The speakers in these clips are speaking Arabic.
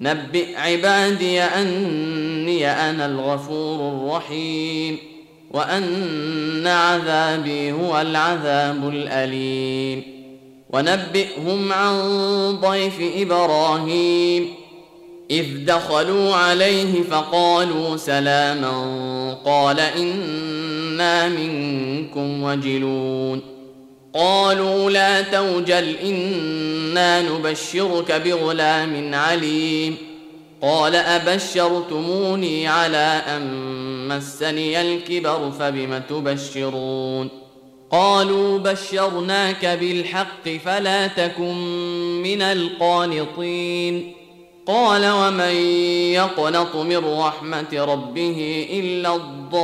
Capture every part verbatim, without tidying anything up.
نبئ عبادي أني أنا الغفور الرحيم وأن عذابي هو العذاب الأليم ونبئهم عن ضيف إبراهيم إذ دخلوا عليه فقالوا سلاما قال إنا منكم وجلون قالوا لا توجل إنا نبشرك بغلام عليم قال أبشرتموني على أن مسني الكبر فبم تبشرون قالوا بشرناك بالحق فلا تكن من القانطين قال ومن يقنط من رحمة ربه إلا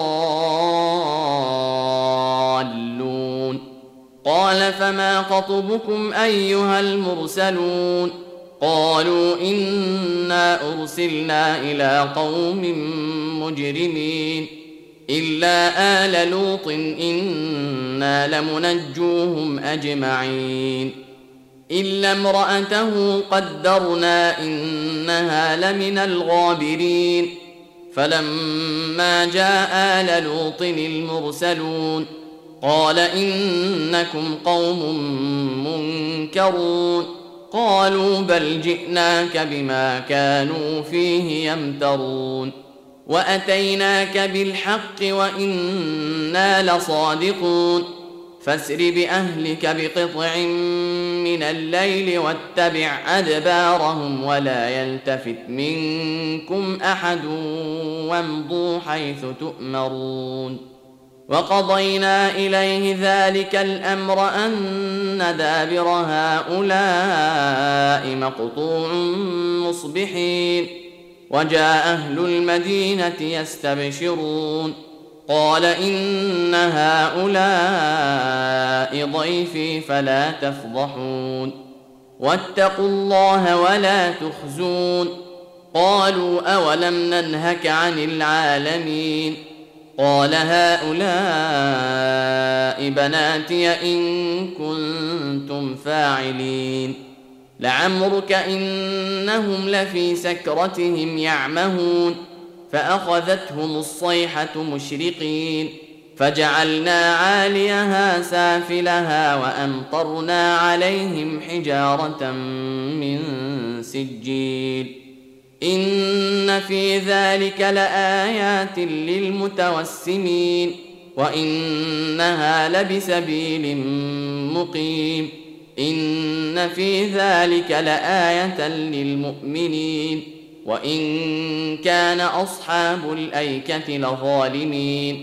الضالون قال فما خطبكم أيها المرسلون قالوا إنا أرسلنا إلى قوم مجرمين إلا آل لوط إنا لمنجوهم أجمعين إلا امرأته قدرنا إنها لمن الغابرين فلما جاء آل لوط المرسلون قال إنكم قوم منكرون قالوا بل جئناك بما كانوا فيه يمترون وأتيناك بالحق وإنا لصادقون فاسر بأهلك بقطع من الليل واتبع أدبارهم ولا يلتفت منكم أحد وامضوا حيث تؤمرون وقضينا إليه ذلك الأمر أن دابر هؤلاء مقطوع مصبحين وجاء أهل المدينة يستبشرون قال إن هؤلاء ضيفي فلا تفضحون واتقوا الله ولا تخزون قالوا أولم ننهك عن العالمين قال هؤلاء بناتي إن كنتم فاعلين لعمرك إنهم لفي سكرتهم يعمهون فأخذتهم الصيحة مشرقين فجعلنا عاليها سافلها وأمطرنا عليهم حجارة من سجيل إن في ذلك لآيات للمتوسمين وإنها لبسبيل مقيم إن في ذلك لآية للمؤمنين وإن كان أصحاب الأيكة لظالمين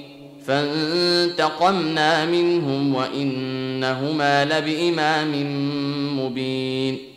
فانتقمنا منهم وإنهما لبإمام مبين